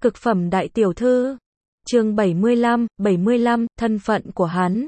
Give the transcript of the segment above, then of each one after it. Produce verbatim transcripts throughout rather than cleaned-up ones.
Cực phẩm đại tiểu thư. Chương bảy mươi lăm, bảy mươi lăm, thân phận của hắn.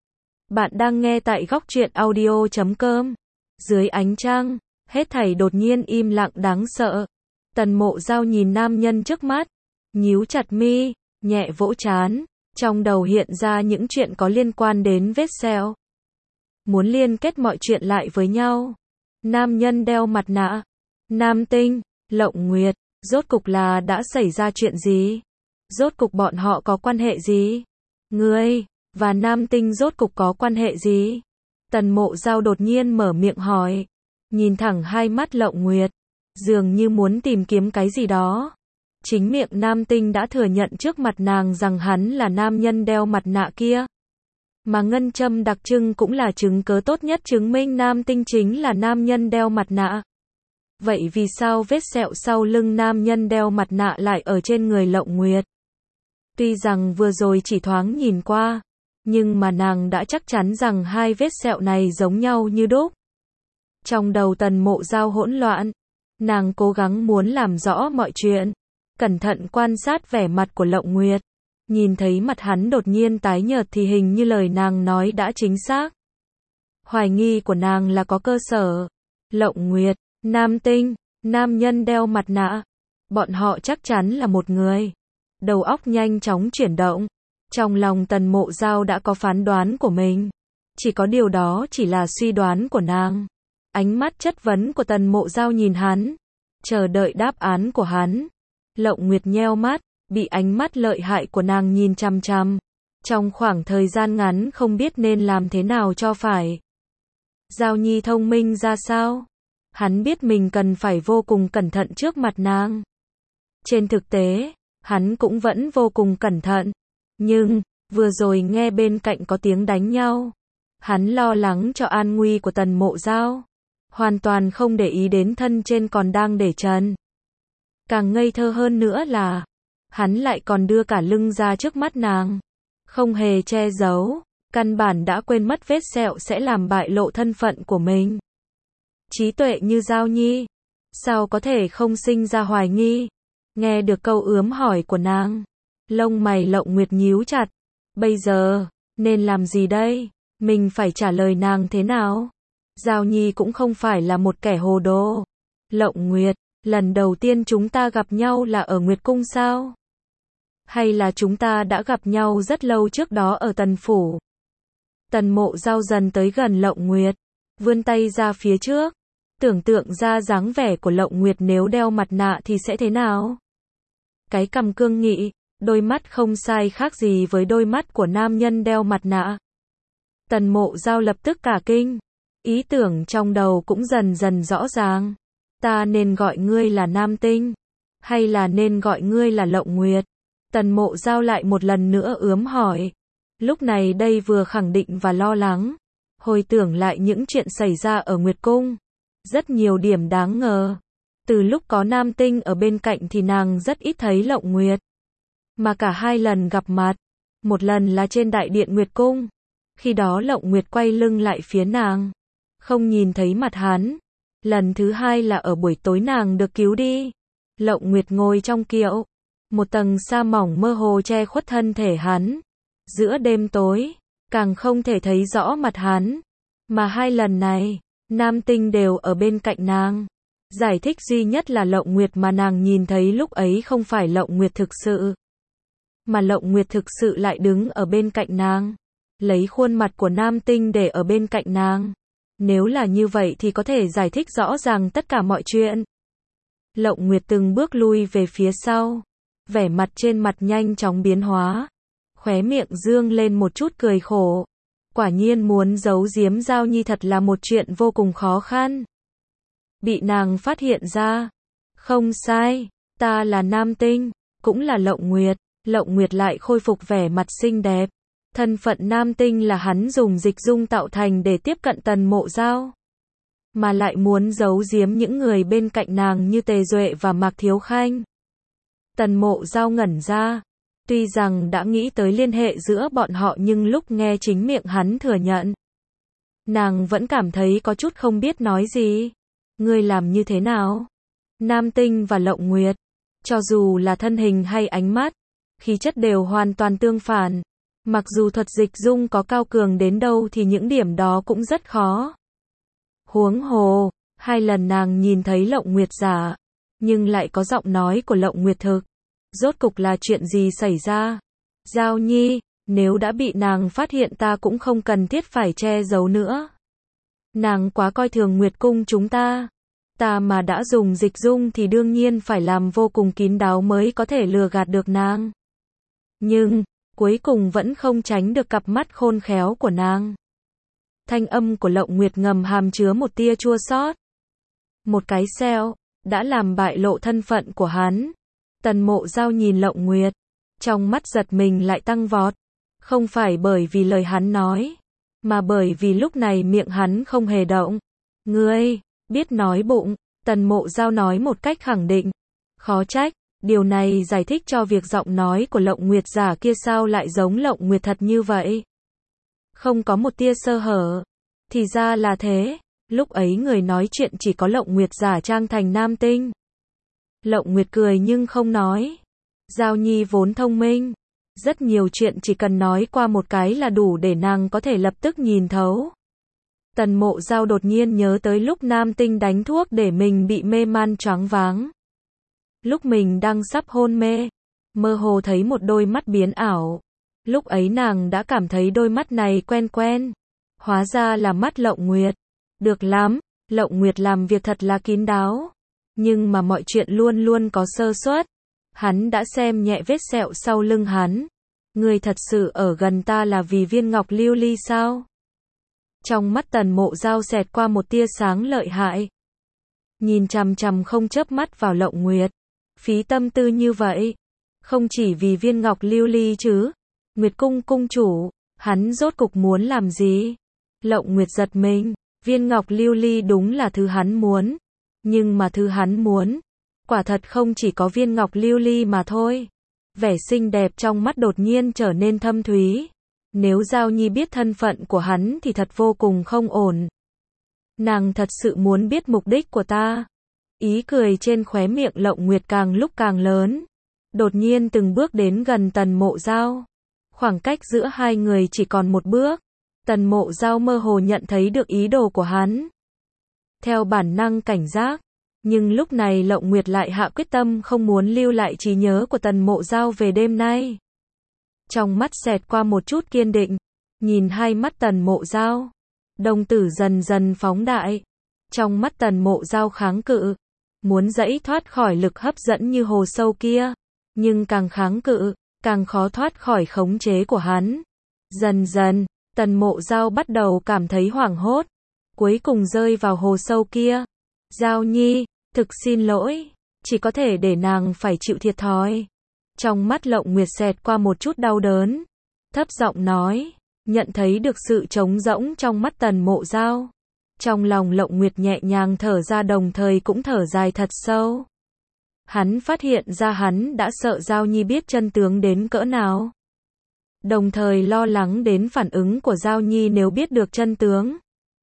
Bạn đang nghe tại góc truyện audio chấm com. Dưới ánh trăng, hết thảy đột nhiên im lặng đáng sợ. Tần Mộ Giao nhìn nam nhân trước mắt, nhíu chặt mi, nhẹ vỗ trán, trong đầu hiện ra những chuyện có liên quan đến vết sẹo. Muốn liên kết mọi chuyện lại với nhau. Nam nhân đeo mặt nạ, Nam Tinh, Lộng Nguyệt, rốt cục là đã xảy ra chuyện gì? Rốt cục bọn họ có quan hệ gì? Ngươi và Nam Tinh rốt cục có quan hệ gì? Tần Mộ Giao đột nhiên mở miệng hỏi, nhìn thẳng hai mắt Lộng Nguyệt, dường như muốn tìm kiếm cái gì đó. Chính miệng Nam Tinh đã thừa nhận trước mặt nàng rằng hắn là nam nhân đeo mặt nạ kia. Mà ngân châm đặc trưng cũng là chứng cớ tốt nhất chứng minh Nam Tinh chính là nam nhân đeo mặt nạ. Vậy vì sao vết sẹo sau lưng nam nhân đeo mặt nạ lại ở trên người Lộng Nguyệt? Tuy rằng vừa rồi chỉ thoáng nhìn qua, nhưng mà nàng đã chắc chắn rằng hai vết sẹo này giống nhau như đúc. Trong đầu Tần Mộ Giao hỗn loạn, nàng cố gắng muốn làm rõ mọi chuyện, cẩn thận quan sát vẻ mặt của Lộng Nguyệt. Nhìn thấy mặt hắn đột nhiên tái nhợt thì hình như lời nàng nói đã chính xác. Hoài nghi của nàng là có cơ sở. Lộng Nguyệt, Nam Tinh, nam nhân đeo mặt nạ. Bọn họ chắc chắn là một người. Đầu óc nhanh chóng chuyển động. Trong lòng Tần Mộ Giao đã có phán đoán của mình. Chỉ có điều đó chỉ là suy đoán của nàng. Ánh mắt chất vấn của Tần Mộ Giao nhìn hắn, chờ đợi đáp án của hắn. Lộng Nguyệt nheo mắt, bị ánh mắt lợi hại của nàng nhìn chằm chằm. Trong khoảng thời gian ngắn không biết nên làm thế nào cho phải. Giao Nhi thông minh ra sao? Hắn biết mình cần phải vô cùng cẩn thận trước mặt nàng. Trên thực tế, hắn cũng vẫn vô cùng cẩn thận. Nhưng, vừa rồi nghe bên cạnh có tiếng đánh nhau. Hắn lo lắng cho an nguy của Tần Mộ Giao. Hoàn toàn không để ý đến thân trên còn đang để trần. Càng ngây thơ hơn nữa là, hắn lại còn đưa cả lưng ra trước mắt nàng. Không hề che giấu, căn bản đã quên mất vết sẹo sẽ làm bại lộ thân phận của mình. Trí tuệ như Giao Nhi, sao có thể không sinh ra hoài nghi? Nghe được câu ướm hỏi của nàng, lông mày Lộng Nguyệt nhíu chặt. Bây giờ, nên làm gì đây? Mình phải trả lời nàng thế nào? Giao Nhi cũng không phải là một kẻ hồ đồ. Lộng Nguyệt, lần đầu tiên chúng ta gặp nhau là ở Nguyệt Cung sao? Hay là chúng ta đã gặp nhau rất lâu trước đó ở Tần Phủ? Tần Mộ Giao dần tới gần Lộng Nguyệt, vươn tay ra phía trước, tưởng tượng ra dáng vẻ của Lộng Nguyệt nếu đeo mặt nạ thì sẽ thế nào? Cái cằm cương nghị, đôi mắt không sai khác gì với đôi mắt của nam nhân đeo mặt nạ. Tần Mộ Giao lập tức cả kinh, ý tưởng trong đầu cũng dần dần rõ ràng. Ta nên gọi ngươi là Nam Tinh, hay là nên gọi ngươi là Lộng Nguyệt? Tần Mộ Giao lại một lần nữa ướm hỏi. Lúc này đây vừa khẳng định và lo lắng, hồi tưởng lại những chuyện xảy ra ở Nguyệt Cung. Rất nhiều điểm đáng ngờ. Từ lúc có Nam Tinh ở bên cạnh thì nàng rất ít thấy Lộng Nguyệt. Mà cả hai lần gặp mặt, một lần là trên đại điện Nguyệt Cung. Khi đó Lộng Nguyệt quay lưng lại phía nàng, không nhìn thấy mặt hắn. Lần thứ hai là ở buổi tối nàng được cứu đi. Lộng Nguyệt ngồi trong kiệu, một tầng sa mỏng mơ hồ che khuất thân thể hắn. Giữa đêm tối, càng không thể thấy rõ mặt hắn. Mà hai lần này, Nam Tinh đều ở bên cạnh nàng. Giải thích duy nhất là Lộng Nguyệt mà nàng nhìn thấy lúc ấy không phải Lộng Nguyệt thực sự. Mà Lộng Nguyệt thực sự lại đứng ở bên cạnh nàng, lấy khuôn mặt của Nam Tinh để ở bên cạnh nàng. Nếu là như vậy thì có thể giải thích rõ ràng tất cả mọi chuyện. Lộng Nguyệt từng bước lui về phía sau, vẻ mặt trên mặt nhanh chóng biến hóa, khóe miệng dương lên một chút cười khổ. Quả nhiên muốn giấu giếm Giao Nhi thật là một chuyện vô cùng khó khăn. Bị nàng phát hiện ra. Không sai, ta là Nam Tinh, cũng là Lộng Nguyệt. Lộng Nguyệt lại khôi phục vẻ mặt xinh đẹp. Thân phận Nam Tinh là hắn dùng dịch dung tạo thành để tiếp cận Tần Mộ Giao. Mà lại muốn giấu giếm những người bên cạnh nàng như Tề Duệ và Mạc Thiếu Khanh. Tần Mộ Giao ngẩn ra. Tuy rằng đã nghĩ tới liên hệ giữa bọn họ nhưng lúc nghe chính miệng hắn thừa nhận, nàng vẫn cảm thấy có chút không biết nói gì. Ngươi làm như thế nào? Nam Tinh và Lộng Nguyệt, Cho dù là thân hình hay ánh mắt, khí chất đều hoàn toàn tương phản. Mặc dù thuật dịch dung có cao cường đến đâu thì những điểm đó cũng rất khó. Huống hồ, hai lần nàng nhìn thấy Lộng Nguyệt giả, nhưng lại có giọng nói của Lộng Nguyệt thực. Rốt cục là chuyện gì xảy ra? Giao Nhi, nếu đã bị nàng phát hiện ta cũng không cần thiết phải che giấu nữa. Nàng quá coi thường Nguyệt cung chúng ta. Ta mà đã dùng dịch dung thì đương nhiên phải làm vô cùng kín đáo mới có thể lừa gạt được nàng. Nhưng, cuối cùng vẫn không tránh được cặp mắt khôn khéo của nàng. Thanh âm của Lộng Nguyệt ngầm hàm chứa một tia chua xót. Một cái sẹo, đã làm bại lộ thân phận của hắn. Tần Mộ Giao nhìn Lộng Nguyệt, trong mắt giật mình lại tăng vọt. Không phải bởi vì lời hắn nói, mà bởi vì lúc này miệng hắn không hề động. Ngươi, biết nói bụng, Tần Mộ Giao nói một cách khẳng định. Khó trách, điều này giải thích cho việc giọng nói của Lộng Nguyệt giả kia sao lại giống Lộng Nguyệt thật như vậy. Không có một tia sơ hở. Thì ra là thế, lúc ấy người nói chuyện chỉ có Lộng Nguyệt giả trang thành nam tinh. Lộng Nguyệt cười nhưng không nói. Giao Nhi vốn thông minh. Rất nhiều chuyện chỉ cần nói qua một cái là đủ để nàng có thể lập tức nhìn thấu. Tần Mộ Giao đột nhiên nhớ tới lúc nam tinh đánh thuốc để mình bị mê man choáng váng. Lúc mình đang sắp hôn mê, mơ hồ thấy một đôi mắt biến ảo. Lúc ấy nàng đã cảm thấy đôi mắt này quen quen. Hóa ra là mắt Lộng Nguyệt. Được lắm, Lộng Nguyệt làm việc thật là kín đáo. Nhưng mà mọi chuyện luôn luôn có sơ suất. Hắn đã xem nhẹ vết sẹo sau lưng hắn. Ngươi thật sự ở gần ta là vì viên ngọc lưu ly sao? Trong mắt Tần Mộ Giao xẹt qua một tia sáng lợi hại. Nhìn chằm chằm không chớp mắt vào Lộng Nguyệt. Phí tâm tư như vậy. Không chỉ vì viên ngọc lưu ly chứ. Nguyệt cung cung chủ, hắn rốt cục muốn làm gì? Lộng Nguyệt giật mình. Viên ngọc lưu ly đúng là thứ hắn muốn. Nhưng mà thứ hắn muốn, quả thật không chỉ có viên ngọc lưu ly mà thôi. Vẻ xinh đẹp trong mắt đột nhiên trở nên thâm thúy. Nếu Giao Nhi biết thân phận của hắn thì thật vô cùng không ổn. Nàng thật sự muốn biết mục đích của ta. Ý cười trên khóe miệng Lộng Nguyệt càng lúc càng lớn. Đột nhiên từng bước đến gần Tần Mộ Giao. Khoảng cách giữa hai người chỉ còn một bước. Tần Mộ Giao mơ hồ nhận thấy được ý đồ của hắn. Theo bản năng cảnh giác. Nhưng lúc này Lộng Nguyệt lại hạ quyết tâm không muốn lưu lại trí nhớ của Tần Mộ Giao về đêm nay. Trong mắt xẹt qua một chút kiên định. Nhìn hai mắt Tần Mộ Giao. Đồng tử dần dần phóng đại. Trong mắt Tần Mộ Giao kháng cự. Muốn giãy thoát khỏi lực hấp dẫn như hồ sâu kia. Nhưng càng kháng cự, càng khó thoát khỏi khống chế của hắn. Dần dần, Tần Mộ Giao bắt đầu cảm thấy hoảng hốt. Cuối cùng rơi vào hồ sâu kia. Giao Nhi, thực xin lỗi, chỉ có thể để nàng phải chịu thiệt thòi. Trong mắt Lộng Nguyệt xẹt qua một chút đau đớn. Thấp giọng nói, nhận thấy được sự trống rỗng trong mắt Tần Mộ Giao. Trong lòng Lộng Nguyệt nhẹ nhàng thở ra đồng thời cũng thở dài thật sâu. Hắn phát hiện ra hắn đã sợ Giao Nhi biết chân tướng đến cỡ nào. Đồng thời lo lắng đến phản ứng của Giao Nhi nếu biết được chân tướng.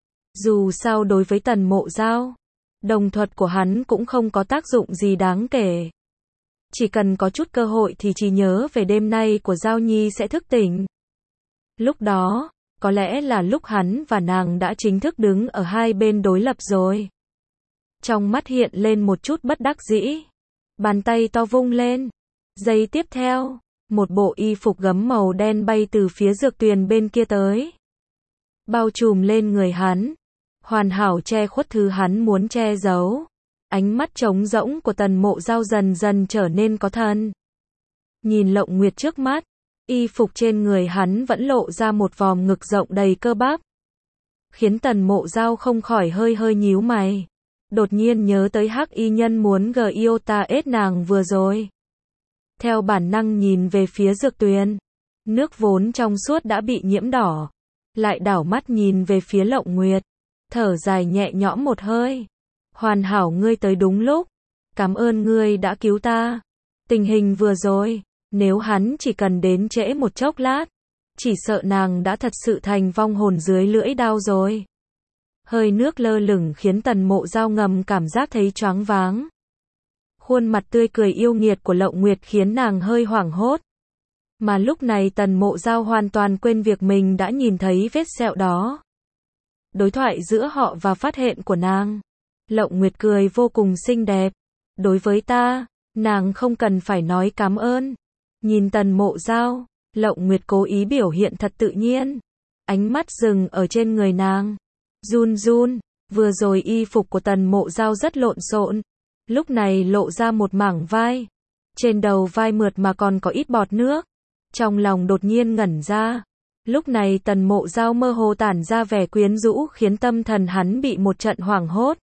Dù sao đối với Tần Mộ Giao, đồng thuật của hắn cũng không có tác dụng gì đáng kể. Chỉ cần có chút cơ hội thì trí nhớ về đêm nay của Giao Nhi sẽ thức tỉnh. Lúc đó, có lẽ là lúc hắn và nàng đã chính thức đứng ở hai bên đối lập rồi. Trong mắt hiện lên một chút bất đắc dĩ. Bàn tay to vung lên. Giây tiếp theo, một bộ y phục gấm màu đen bay từ phía dược tuyền bên kia tới. Bao trùm lên người hắn. Hoàn hảo che khuất thứ hắn muốn che giấu. Ánh mắt trống rỗng của Tần Mộ Giao dần dần trở nên có thần. Nhìn Lộng Nguyệt trước mắt, y phục trên người hắn vẫn lộ ra một vòm ngực rộng đầy cơ bắp. Khiến Tần Mộ Giao không khỏi hơi hơi nhíu mày. Đột nhiên nhớ tới hắc y nhân muốn gờ yêu ta ết nàng vừa rồi. Theo bản năng nhìn về phía dược tuyền. Nước vốn trong suốt đã bị nhiễm đỏ. Lại đảo mắt nhìn về phía Lộng Nguyệt. Thở dài nhẹ nhõm một hơi. Hoàn hảo ngươi tới đúng lúc. Cảm ơn ngươi đã cứu ta. Tình hình vừa rồi, nếu hắn chỉ cần đến trễ một chốc lát, chỉ sợ nàng đã thật sự thành vong hồn dưới lưỡi đao rồi. Hơi nước lơ lửng khiến Tần Mộ Giao ngầm cảm giác thấy choáng váng. Khuôn mặt tươi cười yêu nghiệt của Lộng Nguyệt khiến nàng hơi hoảng hốt. Mà lúc này Tần Mộ Giao hoàn toàn quên việc mình đã nhìn thấy vết sẹo đó. Đối thoại giữa họ và phát hiện của nàng. Lộng Nguyệt cười vô cùng xinh đẹp. Đối với ta, nàng không cần phải nói cảm ơn. Nhìn Tần Mộ Giao, Lộng Nguyệt cố ý biểu hiện thật tự nhiên. Ánh mắt dừng ở trên người nàng. Run run, vừa rồi y phục của Tần Mộ Giao rất lộn xộn. Lúc này lộ ra một mảng vai. Trên đầu vai mượt mà còn có ít bọt nước. Trong lòng đột nhiên ngẩn ra. Lúc này Tần Mộ Giao mơ hồ tản ra vẻ quyến rũ khiến tâm thần hắn bị một trận hoảng hốt.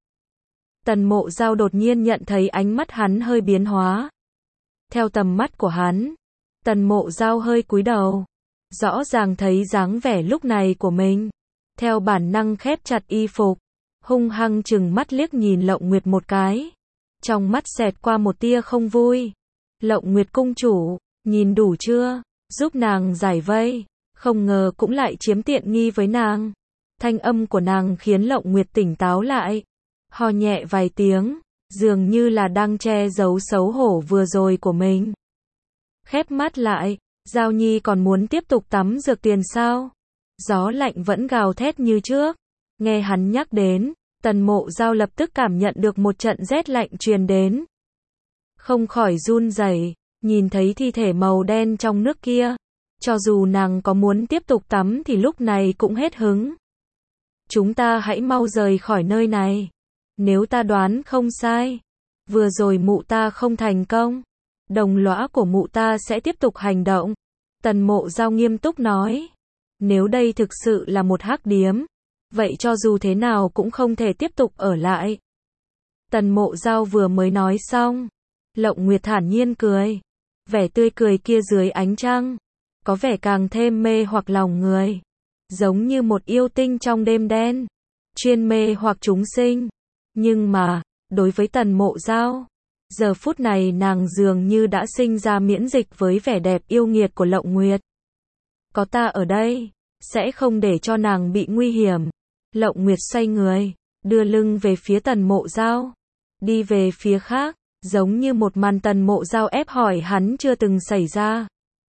Tần Mộ Giao đột nhiên nhận thấy ánh mắt hắn hơi biến hóa. Theo tầm mắt của hắn, Tần Mộ Giao hơi cúi đầu. Rõ ràng thấy dáng vẻ lúc này của mình. Theo bản năng khép chặt y phục. Hung hăng chừng mắt liếc nhìn Lộng Nguyệt một cái. Trong mắt xẹt qua một tia không vui. Lộng Nguyệt cung chủ, nhìn đủ chưa? Giúp nàng giải vây. Không ngờ cũng lại chiếm tiện nghi với nàng. Thanh âm của nàng khiến Lộng Nguyệt tỉnh táo lại. Ho nhẹ vài tiếng, dường như là đang che giấu xấu hổ vừa rồi của mình. Khép mắt lại, Giao Nhi còn muốn tiếp tục tắm dược tiền sao? Gió lạnh vẫn gào thét như trước. Nghe hắn nhắc đến, Tần Mộ Giao lập tức cảm nhận được một trận rét lạnh truyền đến. Không khỏi run rẩy, nhìn thấy thi thể màu đen trong nước kia. Cho dù nàng có muốn tiếp tục tắm thì lúc này cũng hết hứng. Chúng ta hãy mau rời khỏi nơi này. Nếu ta đoán không sai, vừa rồi mụ ta không thành công. Đồng lõa của mụ ta sẽ tiếp tục hành động. Tần Mộ Giao nghiêm túc nói. Nếu đây thực sự là một hắc điếm, vậy cho dù thế nào cũng không thể tiếp tục ở lại. Tần Mộ Giao vừa mới nói xong, Lộng Nguyệt thản nhiên cười. Vẻ tươi cười kia dưới ánh trăng, có vẻ càng thêm mê hoặc lòng người. Giống như một yêu tinh trong đêm đen, chuyên mê hoặc chúng sinh. Nhưng mà, đối với Tần Mộ Giao, giờ phút này nàng dường như đã sinh ra miễn dịch với vẻ đẹp yêu nghiệt của Lộng Nguyệt. Có ta ở đây, sẽ không để cho nàng bị nguy hiểm. Lộng Nguyệt xoay người, đưa lưng về phía Tần Mộ Giao. Đi về phía khác, giống như một màn Tần Mộ Giao ép hỏi hắn chưa từng xảy ra.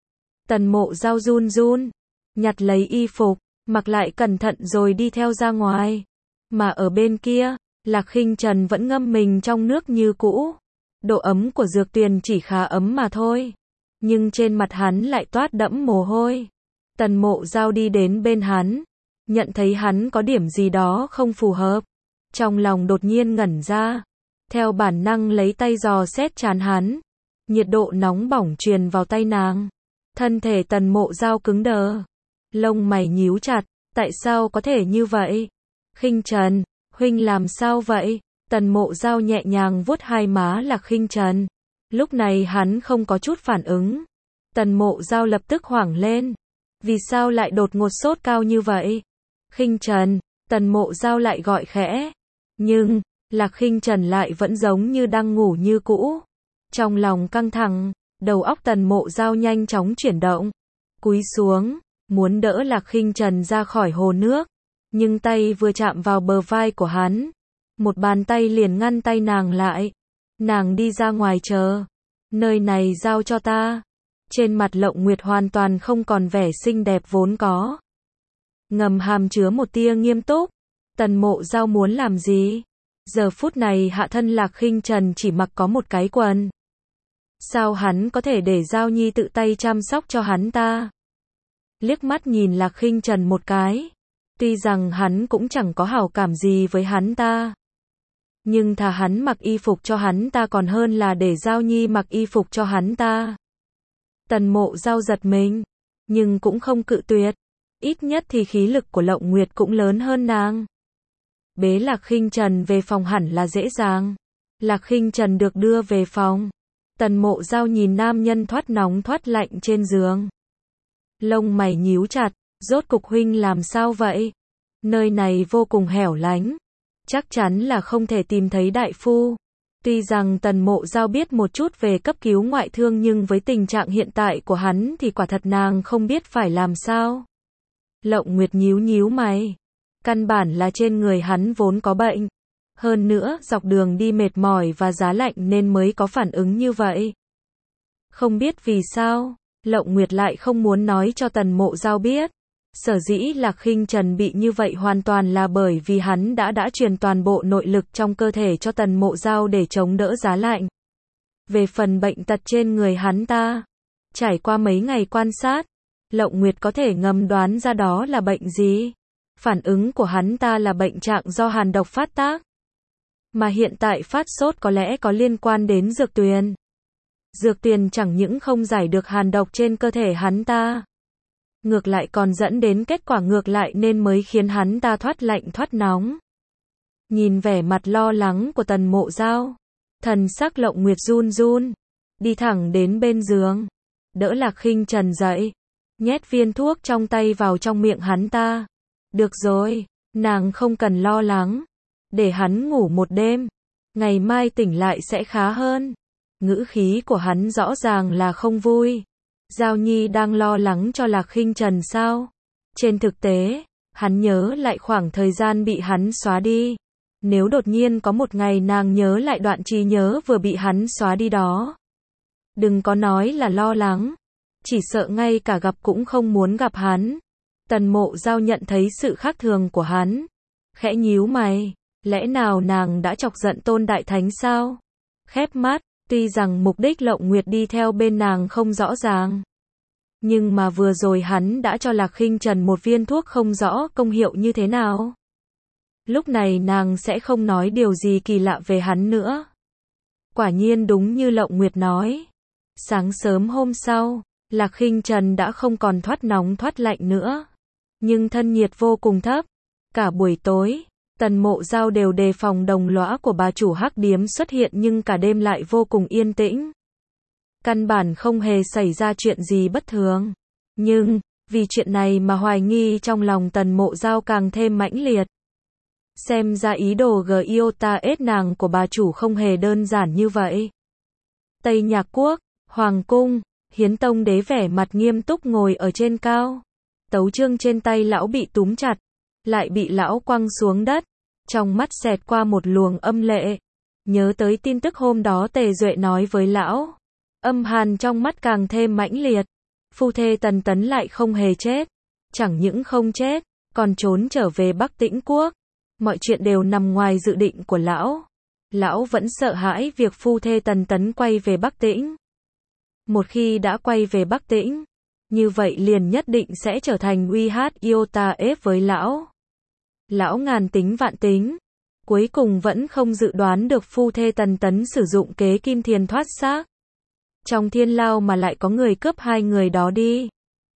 Tần Mộ Giao run run, nhặt lấy y phục, mặc lại cẩn thận rồi đi theo ra ngoài. Mà ở bên kia, Lạc Khinh Trần vẫn ngâm mình trong nước như cũ. Độ ấm của dược tuyền chỉ khá ấm mà thôi. Nhưng trên mặt hắn lại toát đẫm mồ hôi. Tần Mộ Giao đi đến bên hắn. Nhận thấy hắn có điểm gì đó không phù hợp. Trong lòng đột nhiên ngẩn ra. Theo bản năng lấy tay dò xét trán hắn. Nhiệt độ nóng bỏng truyền vào tay nàng. Thân thể Tần Mộ Giao cứng đờ. Lông mày nhíu chặt. Tại sao có thể như vậy? Khinh Trần, huynh làm sao vậy? Tần Mộ Giao nhẹ nhàng vuốt hai má Lạc Khinh Trần. Lúc này hắn không có chút phản ứng. Tần Mộ Giao lập tức hoảng lên. Vì sao lại đột ngột sốt cao như vậy? Khinh Trần, Tần Mộ Giao lại gọi khẽ. Nhưng, Lạc Khinh Trần lại vẫn giống như đang ngủ như cũ. Trong lòng căng thẳng, đầu óc Tần Mộ Giao nhanh chóng chuyển động. Cúi xuống, muốn đỡ Lạc Khinh Trần ra khỏi hồ nước. Nhưng tay vừa chạm vào bờ vai của hắn. Một bàn tay liền ngăn tay nàng lại. Nàng đi ra ngoài chờ. Nơi này giao cho ta. Trên mặt Lộng Nguyệt hoàn toàn không còn vẻ xinh đẹp vốn có. Ngầm hàm chứa một tia nghiêm túc. Tần Mộ Giao muốn làm gì? Giờ phút này hạ thân Lạc Khinh Trần chỉ mặc có một cái quần. Sao hắn có thể để Giao Nhi tự tay chăm sóc cho hắn ta? Liếc mắt nhìn Lạc Khinh Trần một cái. Tuy rằng hắn cũng chẳng có hảo cảm gì với hắn ta. Nhưng thà hắn mặc y phục cho hắn ta còn hơn là để Giao Nhi mặc y phục cho hắn ta. Tần Mộ Giao giật mình, nhưng cũng không cự tuyệt. Ít nhất thì khí lực của Lộng Nguyệt cũng lớn hơn nàng. Bế Lạc Khinh Trần về phòng hẳn là dễ dàng. Lạc Khinh Trần được đưa về phòng. Tần Mộ Giao nhìn nam nhân thoát nóng thoát lạnh trên giường. Lông mày nhíu chặt, rốt cục huynh làm sao vậy? Nơi này vô cùng hẻo lánh. Chắc chắn là không thể tìm thấy đại phu. Tuy rằng Tần Mộ Giao biết một chút về cấp cứu ngoại thương nhưng với tình trạng hiện tại của hắn thì quả thật nàng không biết phải làm sao. Lộng Nguyệt nhíu nhíu mày. Căn bản là trên người hắn vốn có bệnh. Hơn nữa, dọc đường đi mệt mỏi và giá lạnh nên mới có phản ứng như vậy. Không biết vì sao, Lộng Nguyệt lại không muốn nói cho Tần Mộ Giao biết. Sở dĩ Lạc Khinh Trần bị như vậy hoàn toàn là bởi vì hắn đã đã truyền toàn bộ nội lực trong cơ thể cho Tần Mộ Giao để chống đỡ giá lạnh. Về phần bệnh tật trên người hắn ta, trải qua mấy ngày quan sát, Lộng Nguyệt có thể ngầm đoán ra đó là bệnh gì. Phản ứng của hắn ta là bệnh trạng do hàn độc phát tác. Mà hiện tại phát sốt có lẽ có liên quan đến dược tuyền. Dược tuyền chẳng những không giải được hàn độc trên cơ thể hắn ta, ngược lại còn dẫn đến kết quả ngược lại nên mới khiến hắn ta thoát lạnh thoát nóng. Nhìn vẻ mặt lo lắng của Tần Mộ Giao, thần sắc Lộng Nguyệt run run, đi thẳng đến bên giường, đỡ Lạc Khinh Trần dậy, nhét viên thuốc trong tay vào trong miệng hắn ta. Được rồi, nàng không cần lo lắng, để hắn ngủ một đêm, ngày mai tỉnh lại sẽ khá hơn. Ngữ khí của hắn rõ ràng là không vui. Giao Nhi đang lo lắng cho Lạc Khinh Trần sao? Trên thực tế, hắn nhớ lại khoảng thời gian bị hắn xóa đi. Nếu đột nhiên có một ngày nàng nhớ lại đoạn trí nhớ vừa bị hắn xóa đi đó, đừng có nói là lo lắng, chỉ sợ ngay cả gặp cũng không muốn gặp hắn. Tần Mộ Giao nhận thấy sự khác thường của hắn, khẽ nhíu mày, lẽ nào nàng đã chọc giận Tôn Đại Thánh sao? Khép mắt, tuy rằng mục đích Lộng Nguyệt đi theo bên nàng không rõ ràng, nhưng mà vừa rồi hắn đã cho Lạc Khinh Trần một viên thuốc không rõ công hiệu như thế nào. Lúc này nàng sẽ không nói điều gì kỳ lạ về hắn nữa. Quả nhiên đúng như Lộng Nguyệt nói. Sáng sớm hôm sau, Lạc Khinh Trần đã không còn thoát nóng thoát lạnh nữa, nhưng thân nhiệt vô cùng thấp. Cả buổi tối, Tần Mộ Giao đều đề phòng đồng lõa của bà chủ hắc điếm xuất hiện nhưng cả đêm lại vô cùng yên tĩnh. Căn bản không hề xảy ra chuyện gì bất thường. Nhưng, vì chuyện này mà hoài nghi trong lòng Tần Mộ Giao càng thêm mãnh liệt. Xem ra ý đồ giota ết nàng của bà chủ không hề đơn giản như vậy. Tây Nhạc Quốc, Hoàng Cung, Hiến Tông Đế vẻ mặt nghiêm túc ngồi ở trên cao. Tấu chương trên tay lão bị túm chặt, lại bị lão quăng xuống đất. Trong mắt xẹt qua một luồng âm lệ. Nhớ tới tin tức hôm đó Tề Duệ nói với lão. Âm hàn trong mắt càng thêm mãnh liệt. Phu thê Tần Tấn lại không hề chết. Chẳng những không chết, còn trốn trở về Bắc Tĩnh Quốc. Mọi chuyện đều nằm ngoài dự định của lão. Lão vẫn sợ hãi việc phu thê Tần Tấn quay về Bắc Tĩnh. Một khi đã quay về Bắc Tĩnh, như vậy liền nhất định sẽ trở thành uy hát iota ép với lão. Lão ngàn tính vạn tính, cuối cùng vẫn không dự đoán được phu thê Tần Tấn sử dụng kế kim thiền thoát xác. Trong thiên lao mà lại có người cướp hai người đó đi.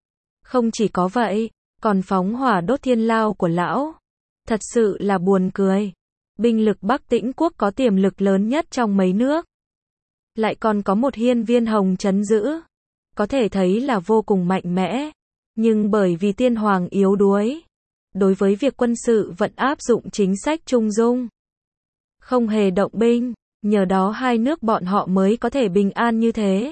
Không chỉ có vậy, còn phóng hỏa đốt thiên lao của lão. Thật sự là buồn cười. Binh lực Bắc Tĩnh Quốc có tiềm lực lớn nhất trong mấy nước. Lại còn có một hiên viên hồng trấn giữ. Có thể thấy là vô cùng mạnh mẽ. Nhưng bởi vì tiên hoàng yếu đuối, đối với việc quân sự vẫn áp dụng chính sách trung dung. Không hề động binh, nhờ đó hai nước bọn họ mới có thể bình an như thế.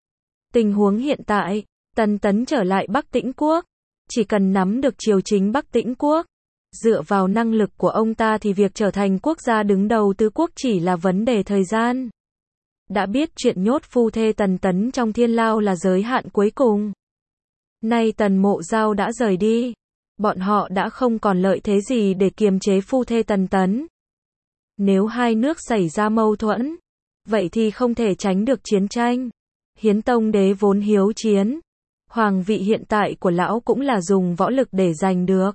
Tình huống hiện tại, Tần Tấn trở lại Bắc Tĩnh Quốc. Chỉ cần nắm được triều chính Bắc Tĩnh Quốc, dựa vào năng lực của ông ta thì việc trở thành quốc gia đứng đầu tứ quốc chỉ là vấn đề thời gian. Đã biết chuyện nhốt phu thê Tần Tấn trong thiên lao là giới hạn cuối cùng. Nay Tần Mộ Giao đã rời đi. Bọn họ đã không còn lợi thế gì để kiềm chế phu thê Tần Tấn. Nếu hai nước xảy ra mâu thuẫn, vậy thì không thể tránh được chiến tranh. Hiến Tông Đế vốn hiếu chiến. Hoàng vị hiện tại của lão cũng là dùng võ lực để giành được.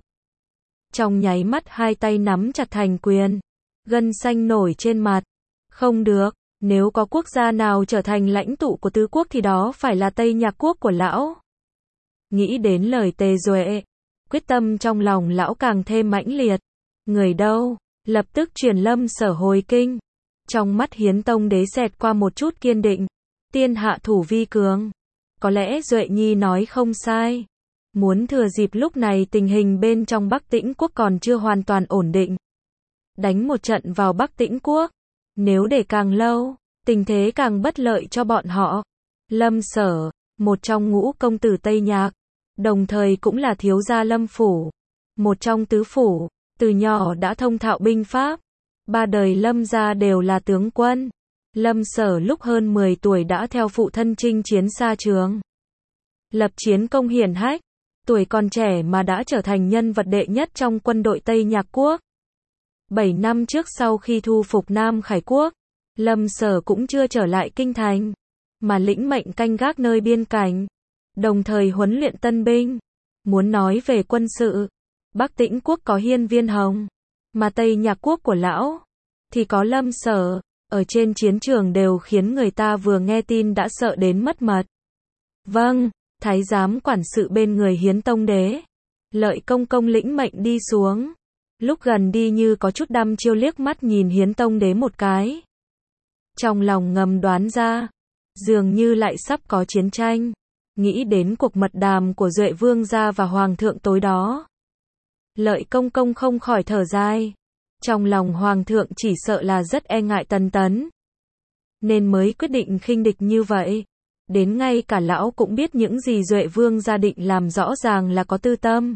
Trong nháy mắt hai tay nắm chặt thành quyền. Gân xanh nổi trên mặt. Không được, nếu có quốc gia nào trở thành lãnh tụ của tứ quốc thì đó phải là Tây Nhạc Quốc của lão. Nghĩ đến lời Tề Duệ, quyết tâm trong lòng lão càng thêm mãnh liệt. Người đâu? Lập tức truyền lâm sở hồi kinh. Trong mắt Hiến Tông Đế xẹt qua một chút kiên định. Tiên hạ thủ vi cường. Có lẽ Duệ Nhi nói không sai. Muốn thừa dịp lúc này tình hình bên trong Bắc Tĩnh Quốc còn chưa hoàn toàn ổn định. Đánh một trận vào Bắc Tĩnh Quốc. Nếu để càng lâu, tình thế càng bất lợi cho bọn họ. Lâm Sở, một trong ngũ công tử Tây Nhạc, đồng thời cũng là thiếu gia Lâm Phủ. Một trong tứ phủ, từ nhỏ đã thông thạo binh pháp. Ba đời Lâm gia đều là tướng quân. Lâm Sở lúc hơn mười tuổi đã theo phụ thân chinh chiến xa trường. Lập chiến công hiển hách, tuổi còn trẻ mà đã trở thành nhân vật đệ nhất trong quân đội Tây Nhạc Quốc. Bảy năm trước sau khi thu phục Nam Khải Quốc, Lâm Sở cũng chưa trở lại kinh thành, mà lĩnh mệnh canh gác nơi biên cảnh, đồng thời huấn luyện tân binh. Muốn nói về quân sự, Bắc Tĩnh Quốc có Hiên Viên Hồng, mà Tây Nhạc Quốc của lão thì có Lâm Sở, ở trên chiến trường đều khiến người ta vừa nghe tin đã sợ đến mất mật. Vâng, thái giám quản sự bên người Hiến Tông Đế, Lợi Công Công lĩnh mệnh đi xuống. Lúc gần đi như có chút đăm chiêu liếc mắt nhìn Hiến Tông Đế một cái. Trong lòng ngầm đoán ra, dường như lại sắp có chiến tranh. Nghĩ đến cuộc mật đàm của Duệ Vương gia và Hoàng thượng tối đó, Lợi Công Công không khỏi thở dài. Trong lòng Hoàng thượng chỉ sợ là rất e ngại Tần Tấn, nên mới quyết định khinh địch như vậy. Đến ngay cả lão cũng biết những gì Duệ Vương gia định làm rõ ràng là có tư tâm.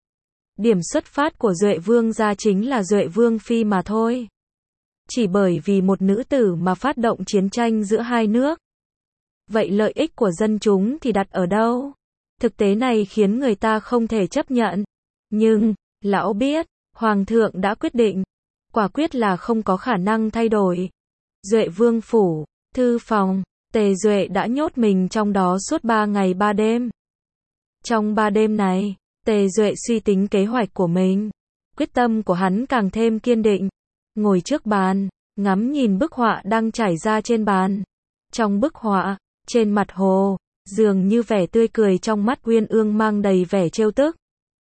Điểm xuất phát của Duệ Vương gia chính là Duệ Vương Phi mà thôi. Chỉ bởi vì một nữ tử mà phát động chiến tranh giữa hai nước. Vậy lợi ích của dân chúng thì đặt ở đâu? Thực tế này khiến người ta không thể chấp nhận. Nhưng, lão biết, Hoàng thượng đã quyết định. Quả quyết là không có khả năng thay đổi. Duệ Vương phủ, thư phòng, Tề Duệ đã nhốt mình trong đó suốt ba ngày ba đêm. Trong ba đêm này, Tề Duệ suy tính kế hoạch của mình. Quyết tâm của hắn càng thêm kiên định. Ngồi trước bàn, ngắm nhìn bức họa đang trải ra trên bàn. Trong bức họa, trên mặt hồ, dường như vẻ tươi cười trong mắt Uyên Ương mang đầy vẻ trêu tức.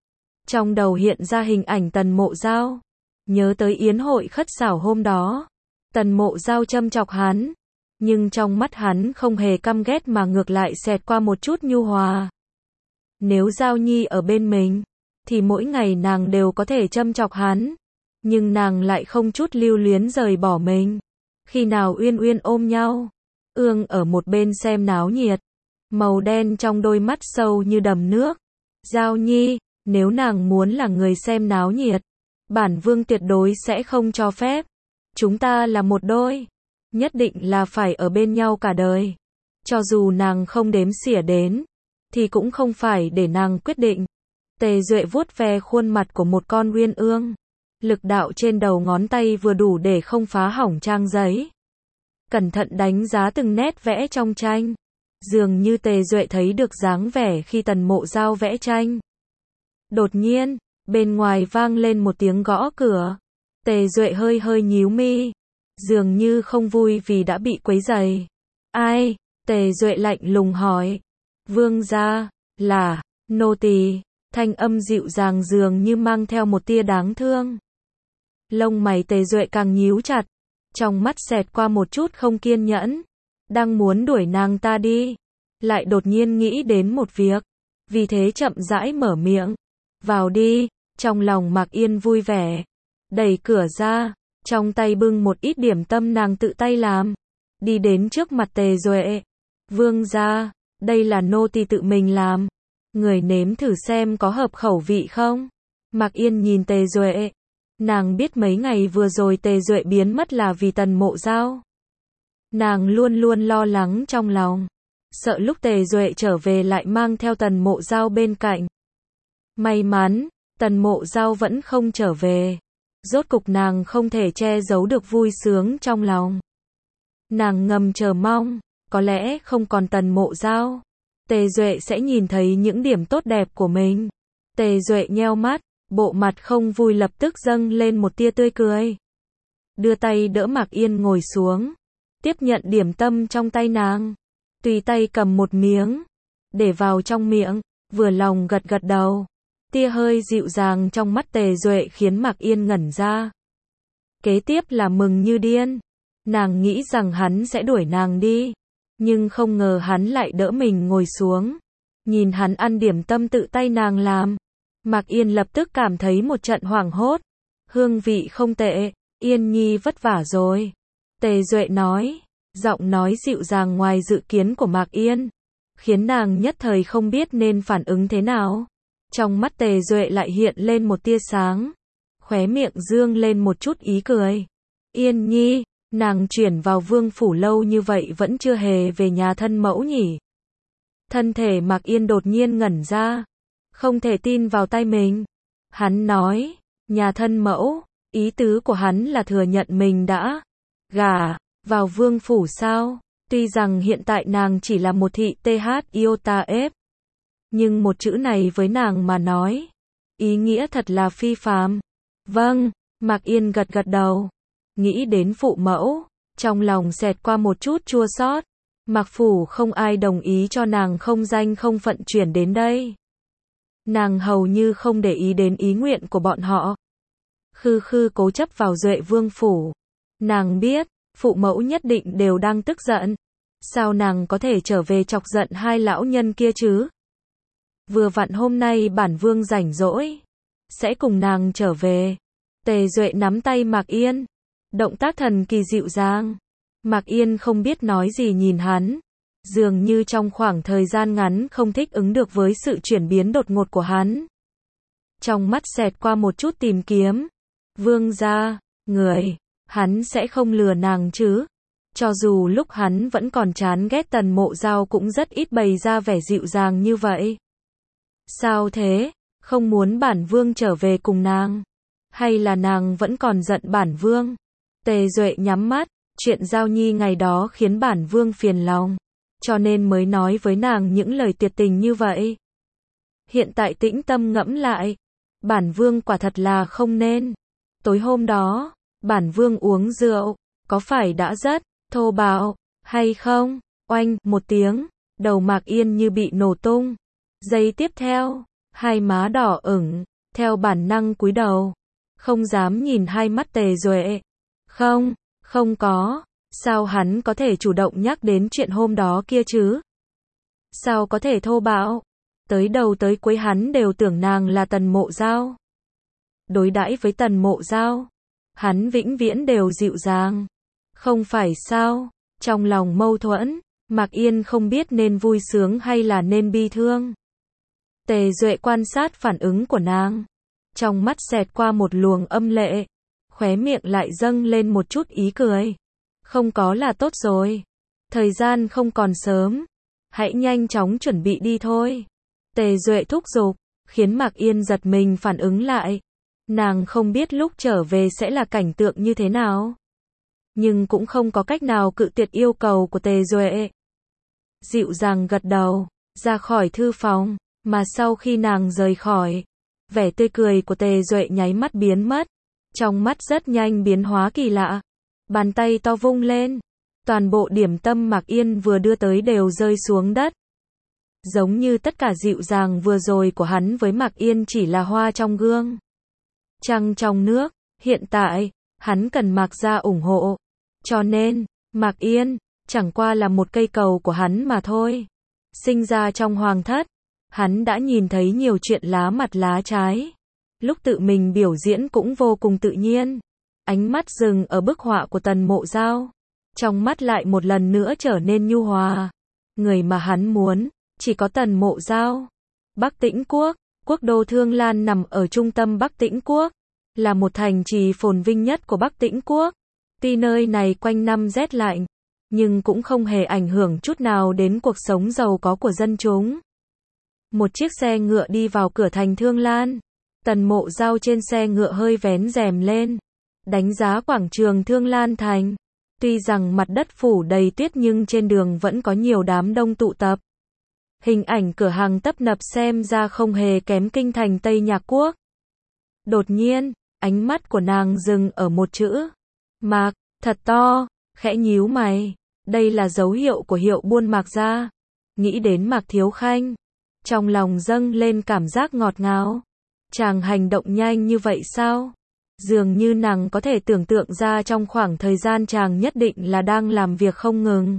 Trong đầu hiện ra hình ảnh Tần Mộ Giao. Nhớ tới yến hội khất xảo hôm đó. Tần Mộ Giao châm chọc hắn. Nhưng trong mắt hắn không hề căm ghét mà ngược lại xẹt qua một chút nhu hòa. Nếu Giao Nhi ở bên mình, thì mỗi ngày nàng đều có thể châm chọc hắn. Nhưng nàng lại không chút lưu luyến rời bỏ mình. Khi nào Uyên Uyên ôm nhau, Ương ở một bên xem náo nhiệt. Màu đen trong đôi mắt sâu như đầm nước. Giao Nhi, nếu nàng muốn là người xem náo nhiệt, bản vương tuyệt đối sẽ không cho phép. Chúng ta là một đôi, nhất định là phải ở bên nhau cả đời. Cho dù nàng không đếm xỉa đến, thì cũng không phải để nàng quyết định. Tề Duệ vuốt ve khuôn mặt của một con Uyên Ương. Lực đạo trên đầu ngón tay vừa đủ để không phá hỏng trang giấy. Cẩn thận đánh giá từng nét vẽ trong tranh. Dường như Tề Duệ thấy được dáng vẻ khi Tần Mộ Giao vẽ tranh. Đột nhiên, bên ngoài vang lên một tiếng gõ cửa. Tề Duệ hơi hơi nhíu mi. Dường như không vui vì đã bị quấy rầy. Ai? Tề Duệ lạnh lùng hỏi. Vương gia, là, nô tỳ. Thanh âm dịu dàng dường như mang theo một tia đáng thương. Lông mày Tề Duệ càng nhíu chặt. Trong mắt xẹt qua một chút không kiên nhẫn. Đang muốn đuổi nàng ta đi. Lại đột nhiên nghĩ đến một việc. Vì thế chậm rãi mở miệng. Vào đi. Trong lòng Mạc Yên vui vẻ. Đẩy cửa ra. Trong tay bưng một ít điểm tâm nàng tự tay làm. Đi đến trước mặt Tề Duệ. Vương gia, đây là nô tỳ tự mình làm. Người nếm thử xem có hợp khẩu vị không? Mạc Yên nhìn Tề Duệ. Nàng biết mấy ngày vừa rồi Tề Duệ biến mất là vì Tần Mộ Giao. Nàng luôn luôn lo lắng trong lòng. Sợ lúc Tề Duệ trở về lại mang theo Tần Mộ Giao bên cạnh. May mắn, Tần Mộ Giao vẫn không trở về. Rốt cục nàng không thể che giấu được vui sướng trong lòng. Nàng ngầm chờ mong, có lẽ không còn Tần Mộ Giao, Tề Duệ sẽ nhìn thấy những điểm tốt đẹp của mình. Tề Duệ nheo mắt, bộ mặt không vui lập tức dâng lên một tia tươi cười. Đưa tay đỡ Mạc Yên ngồi xuống, tiếp nhận điểm tâm trong tay nàng. Tùy tay cầm một miếng, để vào trong miệng, vừa lòng gật gật đầu. Tia hơi dịu dàng trong mắt Tề Duệ khiến Mạc Yên ngẩn ra. Kế tiếp là mừng như điên. Nàng nghĩ rằng hắn sẽ đuổi nàng đi. Nhưng không ngờ hắn lại đỡ mình ngồi xuống. Nhìn hắn ăn điểm tâm tự tay nàng làm. Mạc Yên lập tức cảm thấy một trận hoảng hốt. Hương vị không tệ, Yên Nhi vất vả rồi. Tề Duệ nói, giọng nói dịu dàng ngoài dự kiến của Mạc Yên. Khiến nàng nhất thời không biết nên phản ứng thế nào. Trong mắt Tề Duệ lại hiện lên một tia sáng. Khóe miệng dương lên một chút ý cười. Yên Nhi, nàng chuyển vào vương phủ lâu như vậy vẫn chưa hề về nhà thân mẫu nhỉ? Thân thể Mạc Yên đột nhiên ngẩn ra, không thể tin vào tai mình. Hắn nói, nhà thân mẫu, ý tứ của hắn là thừa nhận mình đã gả vào vương phủ sao? Tuy rằng hiện tại nàng chỉ là một thị th iota ép, nhưng một chữ này với nàng mà nói, ý nghĩa thật là phi phàm. Vâng, Mạc Yên gật gật đầu, nghĩ đến phụ mẫu, trong lòng xẹt qua một chút chua xót. Mạc phủ không ai đồng ý cho nàng không danh không phận chuyển đến đây. Nàng hầu như không để ý đến ý nguyện của bọn họ. Khư khư cố chấp vào Duệ vương phủ. Nàng biết, phụ mẫu nhất định đều đang tức giận. Sao nàng có thể trở về chọc giận hai lão nhân kia chứ? Vừa vặn hôm nay bản vương rảnh rỗi, sẽ cùng nàng trở về. Tề Duệ nắm tay Mạc Yên, động tác thần kỳ dịu dàng. Mạc Yên không biết nói gì nhìn hắn, dường như trong khoảng thời gian ngắn không thích ứng được với sự chuyển biến đột ngột của hắn. Trong mắt xẹt qua một chút tìm kiếm. Vương gia, người, hắn sẽ không lừa nàng chứ? Cho dù lúc hắn vẫn còn chán ghét Tần Mộ Giao cũng rất ít bày ra vẻ dịu dàng như vậy. Sao thế? Không muốn bản vương trở về cùng nàng? Hay là nàng vẫn còn giận bản vương? Tề Duệ nhắm mắt, chuyện Giao Nhi ngày đó khiến bản vương phiền lòng, cho nên mới nói với nàng những lời tuyệt tình như vậy. Hiện tại tĩnh tâm ngẫm lại, bản vương quả thật là không nên. Tối hôm đó, bản vương uống rượu, có phải đã rất thô bạo hay không? Oanh, một tiếng, đầu Mạc Yên như bị nổ tung. Giây tiếp theo, hai má đỏ ửng, theo bản năng cúi đầu, không dám nhìn hai mắt Tề Duệ. Không, không có, sao hắn có thể chủ động nhắc đến chuyện hôm đó kia chứ? Sao có thể thô bạo? Tới đầu tới cuối hắn đều tưởng nàng là Tần Mộ Giao. Đối đãi với Tần Mộ Giao, hắn vĩnh viễn đều dịu dàng. Không phải sao? Trong lòng mâu thuẫn, Mạc Yên không biết nên vui sướng hay là nên bi thương. Tề Duệ quan sát phản ứng của nàng, trong mắt xẹt qua một luồng âm lệ, khóe miệng lại dâng lên một chút ý cười. Không có là tốt rồi. Thời gian không còn sớm, hãy nhanh chóng chuẩn bị đi thôi. Tề Duệ thúc giục, khiến Mạc Yên giật mình phản ứng lại. Nàng không biết lúc trở về sẽ là cảnh tượng như thế nào, nhưng cũng không có cách nào cự tuyệt yêu cầu của Tề Duệ. Dịu dàng gật đầu, ra khỏi thư phòng, mà sau khi nàng rời khỏi, vẻ tươi cười của Tề Duệ nháy mắt biến mất, trong mắt rất nhanh biến hóa kỳ lạ. Bàn tay to vung lên, toàn bộ điểm tâm Mạc Yên vừa đưa tới đều rơi xuống đất. Giống như tất cả dịu dàng vừa rồi của hắn với Mạc Yên chỉ là hoa trong gương, trăng trong nước. Hiện tại, hắn cần Mạc gia ủng hộ, cho nên, Mạc Yên chẳng qua là một cây cầu của hắn mà thôi. Sinh ra trong hoàng thất, hắn đã nhìn thấy nhiều chuyện lá mặt lá trái. Lúc tự mình biểu diễn cũng vô cùng tự nhiên. Ánh mắt dừng ở bức họa của Tần Mộ Giao, trong mắt lại một lần nữa trở nên nhu hòa. Người mà hắn muốn, chỉ có Tần Mộ Giao. Bắc Tĩnh Quốc, quốc đô Thương Lan nằm ở trung tâm Bắc Tĩnh Quốc, là một thành trì phồn vinh nhất của Bắc Tĩnh Quốc. Tuy nơi này quanh năm rét lạnh, nhưng cũng không hề ảnh hưởng chút nào đến cuộc sống giàu có của dân chúng. Một chiếc xe ngựa đi vào cửa thành Thương Lan. Tần Mộ Giao trên xe ngựa hơi vén rèm lên, đánh giá quảng trường Thương Lan thành. Tuy rằng mặt đất phủ đầy tuyết nhưng trên đường vẫn có nhiều đám đông tụ tập. Hình ảnh cửa hàng tấp nập xem ra không hề kém kinh thành Tây Nhạc Quốc. Đột nhiên, ánh mắt của nàng dừng ở một chữ Mạc, thật to, khẽ nhíu mày. Đây là dấu hiệu của hiệu buôn Mạc gia. Nghĩ đến Mạc Thiếu Khanh, trong lòng dâng lên cảm giác ngọt ngào. Chàng hành động nhanh như vậy sao? Dường như nàng có thể tưởng tượng ra trong khoảng thời gian chàng nhất định là đang làm việc không ngừng.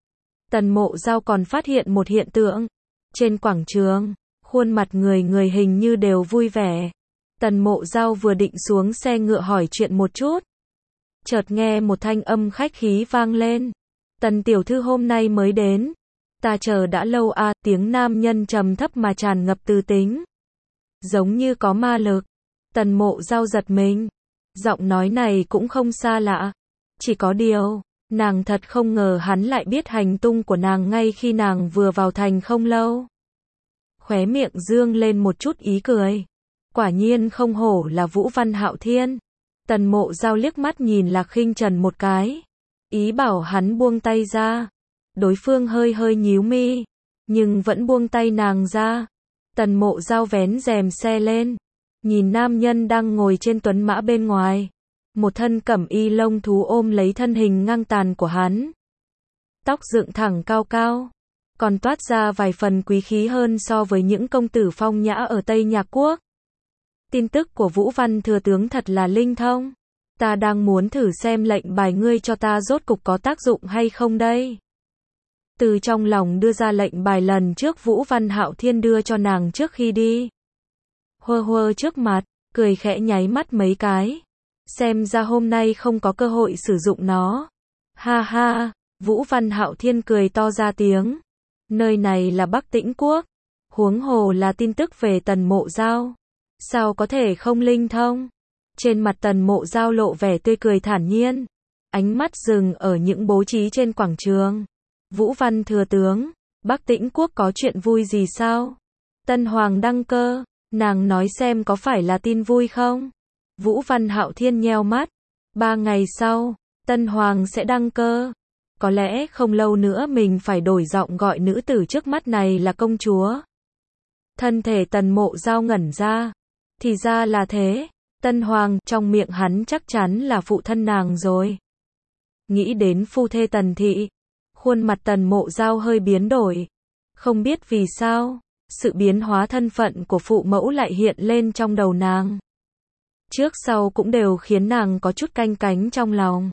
Tần Mộ Giao còn phát hiện một hiện tượng. Trên quảng trường, khuôn mặt người người hình như đều vui vẻ. Tần Mộ Giao vừa định xuống xe ngựa hỏi chuyện một chút, chợt nghe một thanh âm khách khí vang lên. Tần tiểu thư hôm nay mới đến. Ta chờ đã lâu à, tiếng nam nhân trầm thấp mà tràn ngập từ tính, giống như có ma lực. Tần Mộ Giao giật mình. Giọng nói này cũng không xa lạ. Chỉ có điều, nàng thật không ngờ hắn lại biết hành tung của nàng ngay khi nàng vừa vào thành không lâu. Khóe miệng dương lên một chút ý cười. Quả nhiên không hổ là Vũ Văn Hạo Thiên. Tần Mộ Giao liếc mắt nhìn Lạc Khinh Trần một cái, ý bảo hắn buông tay ra. Đối phương hơi hơi nhíu mi, nhưng vẫn buông tay nàng ra. Tần Mộ Giao vén rèm xe lên, nhìn nam nhân đang ngồi trên tuấn mã bên ngoài. Một thân cẩm y lông thú ôm lấy thân hình ngang tàn của hắn. Tóc dựng thẳng cao cao, còn toát ra vài phần quý khí hơn so với những công tử phong nhã ở Tây Nhạc Quốc. Tin tức của Vũ Văn thừa tướng thật là linh thông. Ta đang muốn thử xem lệnh bài ngươi cho ta rốt cục có tác dụng hay không đây. Từ trong lòng đưa ra lệnh bài lần trước Vũ Văn Hạo Thiên đưa cho nàng trước khi đi. Hơ hơ trước mặt, cười khẽ nháy mắt mấy cái. Xem ra hôm nay không có cơ hội sử dụng nó. Ha ha, Vũ Văn Hạo Thiên cười to ra tiếng. Nơi này là Bắc Tĩnh Quốc, huống hồ là tin tức về Tần Mộ Giao. Sao có thể không linh thông? Trên mặt Tần Mộ Giao lộ vẻ tươi cười thản nhiên. Ánh mắt dừng ở những bố trí trên quảng trường. Vũ Văn thừa tướng, Bắc Tĩnh Quốc có chuyện vui gì sao? Tân Hoàng đăng cơ, nàng nói xem có phải là tin vui không? Vũ Văn Hạo Thiên nheo mắt. Ba ngày sau, Tân Hoàng sẽ đăng cơ. Có lẽ không lâu nữa mình phải đổi giọng gọi nữ tử trước mắt này là công chúa. Thân thể Tần Mộ Giao ngẩn ra. Thì ra là thế, Tân Hoàng trong miệng hắn chắc chắn là phụ thân nàng rồi. Nghĩ đến phu thê Tần thị, khuôn mặt Tần Mộ Giao hơi biến đổi. Không biết vì sao, sự biến hóa thân phận của phụ mẫu lại hiện lên trong đầu nàng. Trước sau cũng đều khiến nàng có chút canh cánh trong lòng.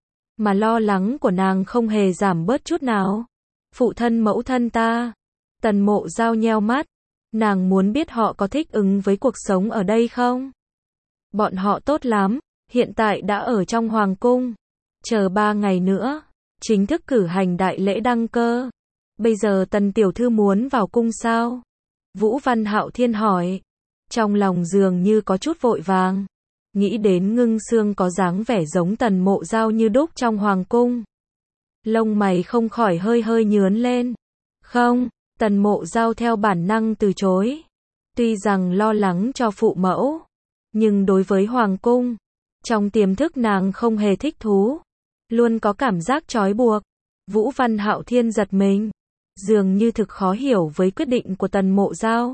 Mà lo lắng của nàng không hề giảm bớt chút nào. Phụ thân mẫu thân ta. Tần Mộ Giao nheo mắt. Nàng muốn biết họ có thích ứng với cuộc sống ở đây không? Bọn họ tốt lắm, hiện tại đã ở trong hoàng cung. Chờ ba ngày nữa, chính thức cử hành đại lễ đăng cơ. Bây giờ Tần tiểu thư muốn vào cung sao? Vũ Văn Hạo Thiên hỏi. Trong lòng dường như có chút vội vàng. Nghĩ đến Ngưng Xương có dáng vẻ giống Tần Mộ Giao như đúc trong hoàng cung. Lông mày không khỏi hơi hơi nhướn lên. Không, Tần Mộ Giao theo bản năng từ chối. Tuy rằng lo lắng cho phụ mẫu, nhưng đối với hoàng cung, trong tiềm thức nàng không hề thích thú. Luôn có cảm giác trói buộc. Vũ Văn Hạo Thiên giật mình. Dường như thực khó hiểu với quyết định của Tần Mộ Giao.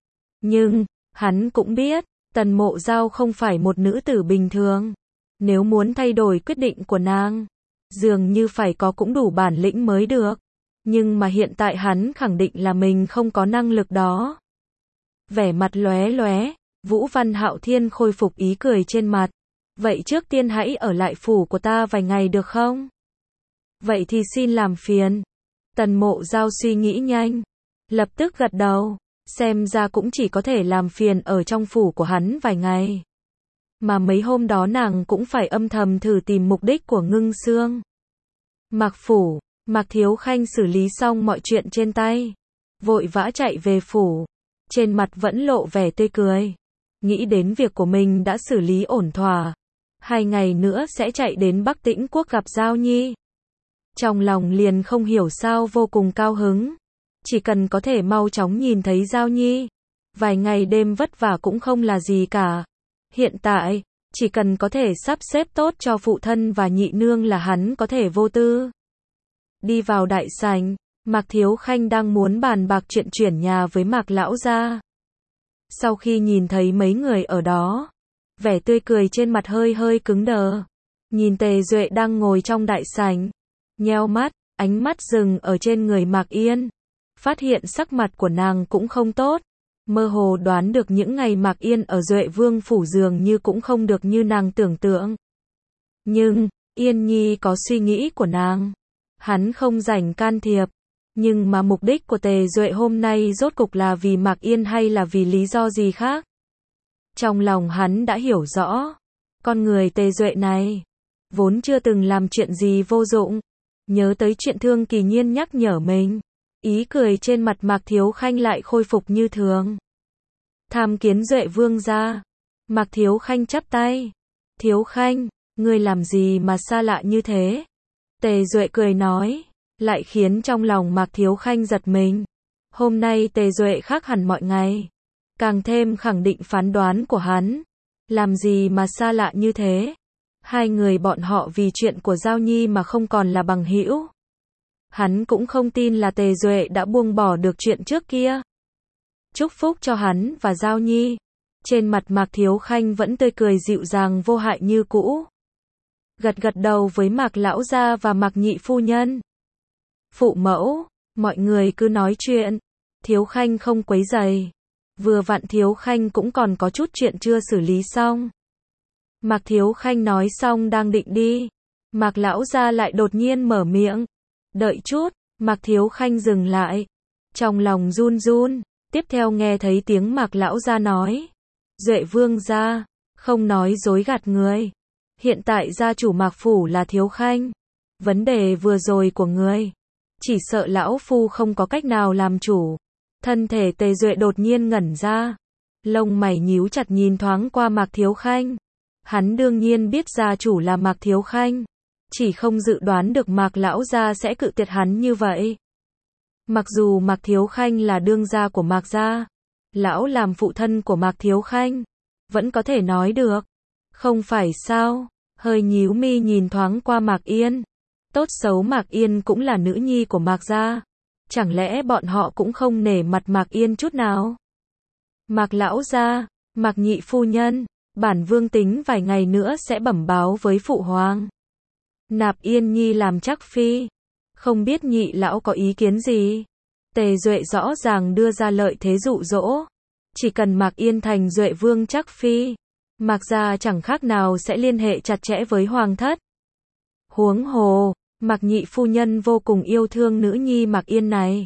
Nhưng, hắn cũng biết, Tần Mộ Giao không phải một nữ tử bình thường. Nếu muốn thay đổi quyết định của nàng, dường như phải có cũng đủ bản lĩnh mới được. Nhưng mà hiện tại hắn khẳng định là mình không có năng lực đó. Vẻ mặt lóe lóe, Vũ Văn Hạo Thiên khôi phục ý cười trên mặt. Vậy trước tiên hãy ở lại phủ của ta vài ngày được không? Vậy thì xin làm phiền. Tần Mộ Giao suy nghĩ nhanh, lập tức gật đầu. Xem ra cũng chỉ có thể làm phiền ở trong phủ của hắn vài ngày. Mà mấy hôm đó nàng cũng phải âm thầm thử tìm mục đích của Ngưng Xương. Mạc phủ, Mạc Thiếu Khanh xử lý xong mọi chuyện trên tay, vội vã chạy về phủ. Trên mặt vẫn lộ vẻ tươi cười. Nghĩ đến việc của mình đã xử lý ổn thỏa. Hai ngày nữa sẽ chạy đến Bắc Tĩnh Quốc gặp Giao Nhi. Trong lòng liền không hiểu sao vô cùng cao hứng. Chỉ cần có thể mau chóng nhìn thấy Giao Nhi. Vài ngày đêm vất vả cũng không là gì cả. Hiện tại, chỉ cần có thể sắp xếp tốt cho phụ thân và nhị nương là hắn có thể vô tư. Đi vào đại sảnh, Mạc Thiếu Khanh đang muốn bàn bạc chuyện chuyển nhà với Mạc lão gia. Sau khi nhìn thấy mấy người ở đó, vẻ tươi cười trên mặt hơi hơi cứng đờ. Nhìn Tề Duệ đang ngồi trong đại sảnh, nheo mắt, ánh mắt dừng ở trên người Mạc Yên. Phát hiện sắc mặt của nàng cũng không tốt. Mơ hồ đoán được những ngày Mạc Yên ở Duệ Vương phủ dường như cũng không được như nàng tưởng tượng. Nhưng, Yên Nhi có suy nghĩ của nàng. Hắn không rảnh can thiệp. Nhưng mà mục đích của Tề Duệ hôm nay rốt cục là vì Mạc Yên hay là vì lý do gì khác? Trong lòng hắn đã hiểu rõ. Con người Tề Duệ này, vốn chưa từng làm chuyện gì vô dụng. Nhớ tới chuyện Thương Kỳ Nhiên nhắc nhở mình. Ý cười trên mặt Mạc Thiếu Khanh lại khôi phục như thường. Tham kiến Duệ Vương gia. Mạc Thiếu Khanh chắp tay. Thiếu Khanh, Ngươi làm gì mà xa lạ như thế? Tề Duệ cười nói, lại khiến trong lòng Mạc Thiếu Khanh giật mình. Hôm nay Tề Duệ khác hẳn mọi ngày, càng thêm khẳng định phán đoán của hắn. Làm gì mà xa lạ như thế? Hai người bọn họ vì chuyện của Giao Nhi mà không còn là bằng hữu. Hắn cũng không tin là Tề Duệ đã buông bỏ được chuyện trước kia. Chúc phúc cho hắn và Giao Nhi. Trên mặt Mạc Thiếu Khanh vẫn tươi cười dịu dàng vô hại như cũ. Gật gật đầu với Mạc lão gia và Mạc nhị phu nhân. Phụ mẫu, mọi người cứ nói chuyện. Thiếu Khanh không quấy rầy. Vừa vặn Thiếu Khanh cũng còn có chút chuyện chưa xử lý xong. Mạc Thiếu Khanh nói xong đang định đi. Mạc lão gia lại đột nhiên mở miệng. Đợi chút, Mạc Thiếu Khanh dừng lại. Trong lòng run run, tiếp theo nghe thấy tiếng Mạc lão gia nói. Duệ vương gia, không nói dối gạt người. Hiện tại gia chủ Mạc phủ là Thiếu Khanh. Vấn đề vừa rồi của người, chỉ sợ lão phu không có cách nào làm chủ. Thân thể Tề Duệ đột nhiên ngẩn ra. Lông mày nhíu chặt nhìn thoáng qua Mạc Thiếu Khanh. Hắn đương nhiên biết gia chủ là Mạc Thiếu Khanh. Chỉ không dự đoán được Mạc lão gia sẽ cự tuyệt hắn như vậy. Mặc dù Mạc Thiếu Khanh là đương gia của Mạc gia, lão làm phụ thân của Mạc Thiếu Khanh, vẫn có thể nói được. Không phải sao? Hơi nhíu mi nhìn thoáng qua Mạc Yên. Tốt xấu Mạc Yên cũng là nữ nhi của Mạc gia. Chẳng lẽ bọn họ cũng không nể mặt Mạc Yên chút nào? Mạc lão gia, Mạc nhị phu nhân, bản vương tính vài ngày nữa sẽ bẩm báo với phụ hoàng. Nạp Yên Nhi làm chắc phi. Không biết nhị lão có ý kiến gì? Tề Duệ rõ ràng đưa ra lợi thế dụ dỗ. Chỉ cần Mạc Yên thành Duệ vương chắc phi, Mạc gia chẳng khác nào sẽ liên hệ chặt chẽ với hoàng thất. Huống hồ, Mạc nhị phu nhân vô cùng yêu thương nữ nhi Mạc Yên này.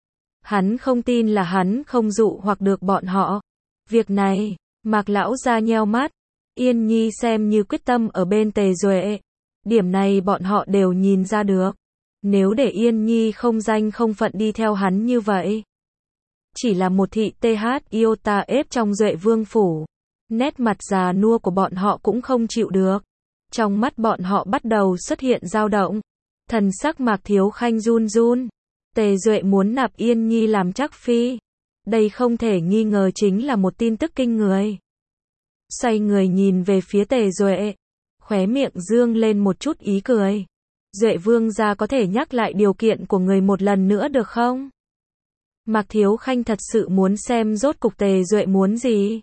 Hắn không tin là hắn không dụ hoặc được bọn họ. Việc này, Mạc lão gia nheo mắt. Yên Nhi xem như quyết tâm ở bên Tề Duệ. Điểm này bọn họ đều nhìn ra được. Nếu để Yên Nhi không danh không phận đi theo hắn như vậy, chỉ là một thị th yêu ta ép trong Duệ vương phủ, nét mặt già nua của bọn họ cũng không chịu được. Trong mắt bọn họ bắt đầu xuất hiện dao động. Thần sắc Mạc Thiếu Khanh run run. Tề Duệ muốn nạp Yên Nhi làm chắc phi. Đây không thể nghi ngờ chính là một tin tức kinh người. Xoay người nhìn về phía Tề Duệ, khóe miệng dương lên một chút ý cười. Duệ vương gia có thể nhắc lại điều kiện của người một lần nữa được không? Mạc Thiếu Khanh thật sự muốn xem rốt cục Tề Duệ muốn gì.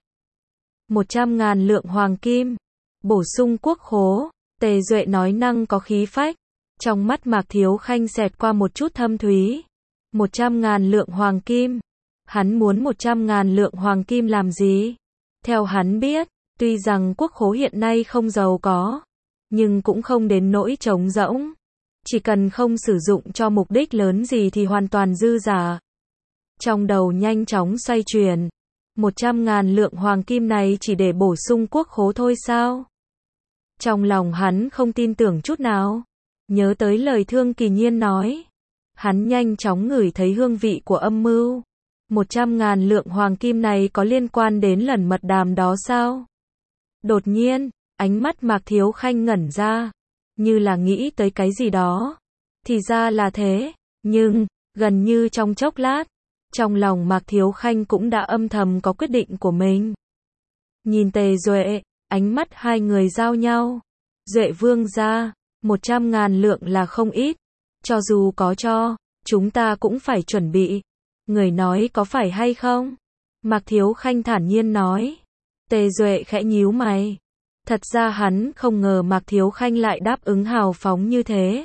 Một trăm ngàn lượng hoàng kim, bổ sung quốc khố. Tề Duệ nói năng có khí phách. Trong mắt Mạc Thiếu Khanh xẹt qua một chút thâm thúy. Một trăm ngàn lượng hoàng kim. Hắn muốn một trăm ngàn lượng hoàng kim làm gì? Theo hắn biết, tuy rằng quốc khố hiện nay không giàu có, nhưng cũng không đến nỗi trống rỗng. Chỉ cần không sử dụng cho mục đích lớn gì thì hoàn toàn dư giả. Trong đầu nhanh chóng xoay chuyển. Một trăm ngàn lượng hoàng kim này chỉ để bổ sung quốc khố thôi sao? Trong lòng hắn không tin tưởng chút nào. Nhớ tới lời Thương Kỳ Nhiên nói. Hắn nhanh chóng ngửi thấy hương vị của âm mưu. Một trăm ngàn lượng hoàng kim này có liên quan đến lần mật đàm đó sao? Đột nhiên, ánh mắt Mạc Thiếu Khanh ngẩn ra. Như là nghĩ tới cái gì đó. Thì ra là thế. Nhưng, gần như trong chốc lát, trong lòng Mạc Thiếu Khanh cũng đã âm thầm có quyết định của mình. Nhìn Tề Duệ, ánh mắt hai người giao nhau. Duệ vương gia, một trăm ngàn lượng là không ít. Cho dù có cho, chúng ta cũng phải chuẩn bị. Người nói có phải hay không? Mạc Thiếu Khanh thản nhiên nói. Tề Duệ khẽ nhíu mày. Thật ra hắn không ngờ Mạc Thiếu Khanh lại đáp ứng hào phóng như thế.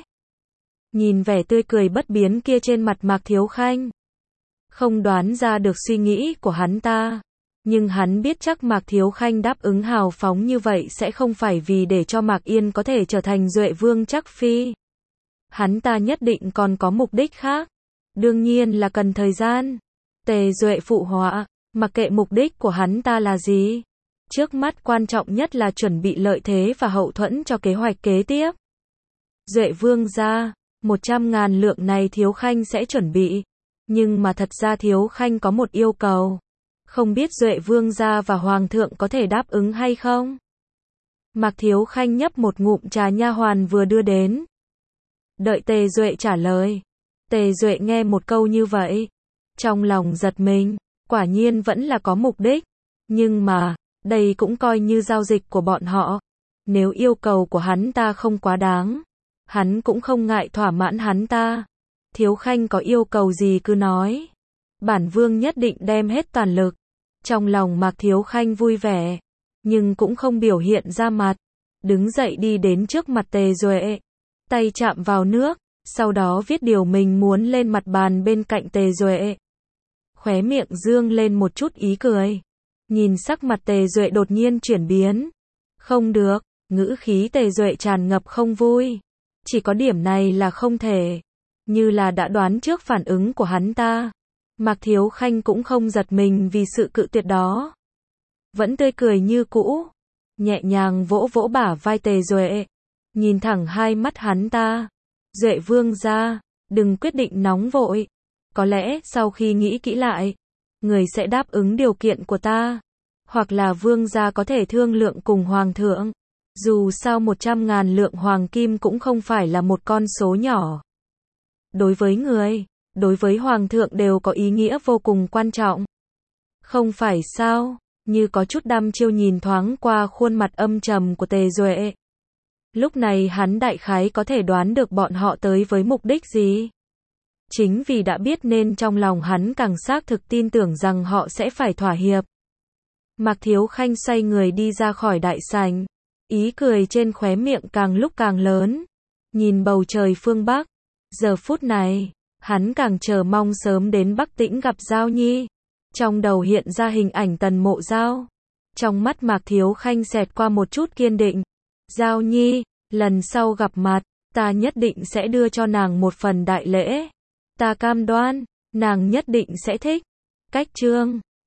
Nhìn vẻ tươi cười bất biến kia trên mặt Mạc Thiếu Khanh, không đoán ra được suy nghĩ của hắn ta. Nhưng hắn biết chắc Mạc Thiếu Khanh đáp ứng hào phóng như vậy sẽ không phải vì để cho Mạc Yên có thể trở thành Duệ vương chắc phi. Hắn ta nhất định còn có mục đích khác. Đương nhiên là cần thời gian. Tề Duệ phụ họa, mặc kệ mục đích của hắn ta là gì. Trước mắt quan trọng nhất là chuẩn bị lợi thế và hậu thuẫn cho kế hoạch kế tiếp. Duệ vương gia, một trăm ngàn lượng này Thiếu Khanh sẽ chuẩn bị. Nhưng mà thật ra Thiếu Khanh có một yêu cầu. Không biết Duệ vương gia và Hoàng thượng có thể đáp ứng hay không? Mạc Thiếu Khanh nhấp một ngụm trà nha hoàn vừa đưa đến. Đợi Tề Duệ trả lời. Tề Duệ nghe một câu như vậy, trong lòng giật mình, quả nhiên vẫn là có mục đích. Nhưng mà, đây cũng coi như giao dịch của bọn họ. Nếu yêu cầu của hắn ta không quá đáng, hắn cũng không ngại thỏa mãn hắn ta. Thiếu Khanh có yêu cầu gì cứ nói. Bản vương nhất định đem hết toàn lực. Trong lòng Mạc Thiếu Khanh vui vẻ, nhưng cũng không biểu hiện ra mặt. Đứng dậy đi đến trước mặt Tề Duệ, tay chạm vào nước, sau đó viết điều mình muốn lên mặt bàn bên cạnh Tề Duệ. Khóe miệng dương lên một chút ý cười. Nhìn sắc mặt Tề Duệ đột nhiên chuyển biến. Không được, ngữ khí Tề Duệ tràn ngập không vui. Chỉ có điểm này là không thể. Như là đã đoán trước phản ứng của hắn ta. Mạc Thiếu Khanh cũng không giật mình vì sự cự tuyệt đó. Vẫn tươi cười như cũ. Nhẹ nhàng vỗ vỗ bả vai Tề Duệ. Nhìn thẳng hai mắt hắn ta. Duệ vương gia, đừng quyết định nóng vội. Có lẽ sau khi nghĩ kỹ lại, người sẽ đáp ứng điều kiện của ta. Hoặc là vương gia có thể thương lượng cùng hoàng thượng. Dù sao một trăm ngàn lượng hoàng kim cũng không phải là một con số nhỏ. Đối với người, đối với hoàng thượng đều có ý nghĩa vô cùng quan trọng. Không phải sao? Như có chút đăm chiêu nhìn thoáng qua khuôn mặt âm trầm của Tề Duệ. Lúc này hắn đại khái có thể đoán được bọn họ tới với mục đích gì. Chính vì đã biết nên trong lòng hắn càng xác thực tin tưởng rằng họ sẽ phải thỏa hiệp. Mạc Thiếu Khanh xoay người đi ra khỏi đại sảnh. Ý cười trên khóe miệng càng lúc càng lớn. Nhìn bầu trời phương Bắc. Giờ phút này, hắn càng chờ mong sớm đến Bắc Tĩnh gặp Giao Nhi. Trong đầu hiện ra hình ảnh Tần Mộ Giao. Trong mắt Mạc Thiếu Khanh xẹt qua một chút kiên định. Giao Nhi, lần sau gặp mặt, ta nhất định sẽ đưa cho nàng một phần đại lễ. Ta cam đoan, nàng nhất định sẽ thích. Cách chương